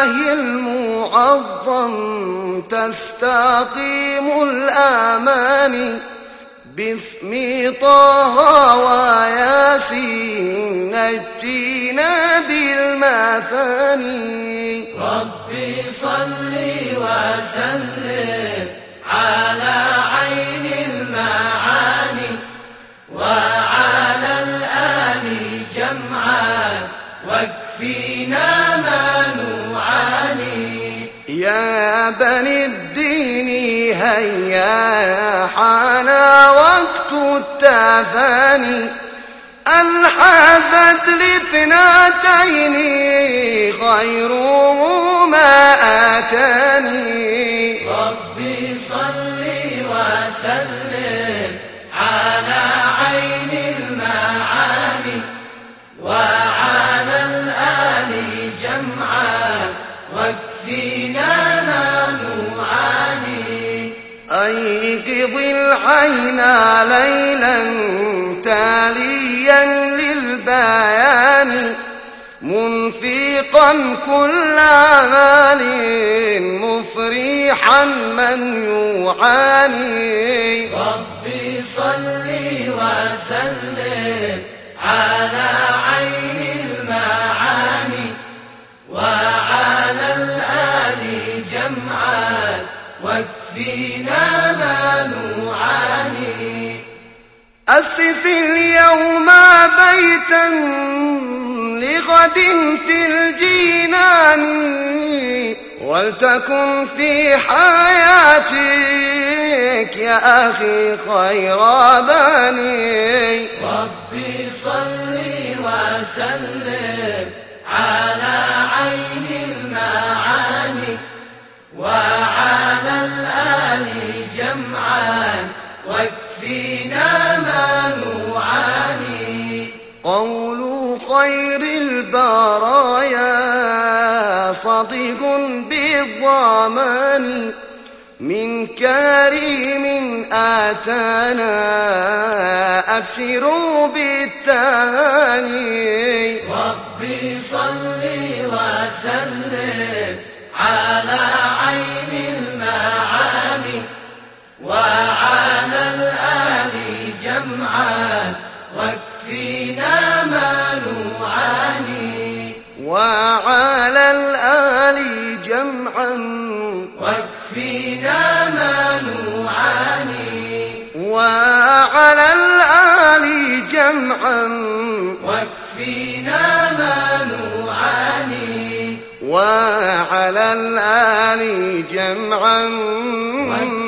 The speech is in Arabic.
الله المعظم تستقيم الآمان، باسم طه وياسين نجينا بالمثاني. ربي صل وسلم على عين المعاني وعلى الآل جمعا واكفينا ما نعاني. يا بني الدين هيا حان وقت التفاني، الحاسد لاثنتين خيرهما آتاني. ربي صل وسلم على عين المعاني وعلى الآل جمعا واكفينا ما نعاني. أيقظ العين ليلا تاليا للبيان، منفقا كل مال مفرحا من يعاني. ربي صل وسلم على عين المعاني وعلى الآل جمعا واكفينا ما نعاني. أسس اليوم بيتا لغد في الجنان، ولتكن في حياتك يا أخي خير باني. ربي صل وسلم على عين المعاني وعلى الآل جمعا واكفينا ما نعاني. قول خير البرايا صديق بالضمان، من كريم آتانا أبشروا بالتهاني. ربي صل وسلم على عين المعاني وعلى الآل جمعا واكفينا ما نعاني. وعلى الآل جمعا واكفينا ما نعاني. وعلى الآل جمعا واكفينا ما نعاني. وعلى الآل جمعا